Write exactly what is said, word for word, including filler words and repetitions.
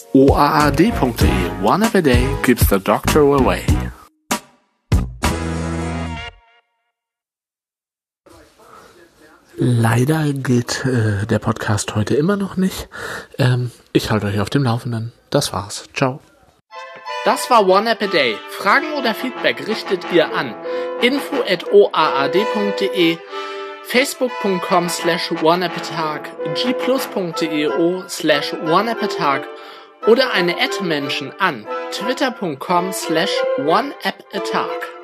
o a a d punkt d e. One app a day keeps the doctor away. Leider geht äh, der Podcast heute immer noch nicht. Ähm, ich halte euch auf dem Laufenden. Das war's. Ciao. Das war One App a Day. Fragen oder Feedback richtet ihr an info at o a a d punkt d e, facebook punkt com slash oneappatag, g plus punkt d e o slash oneappatag oder eine Ad-Menschen an twitter punkt com slash oneappatag.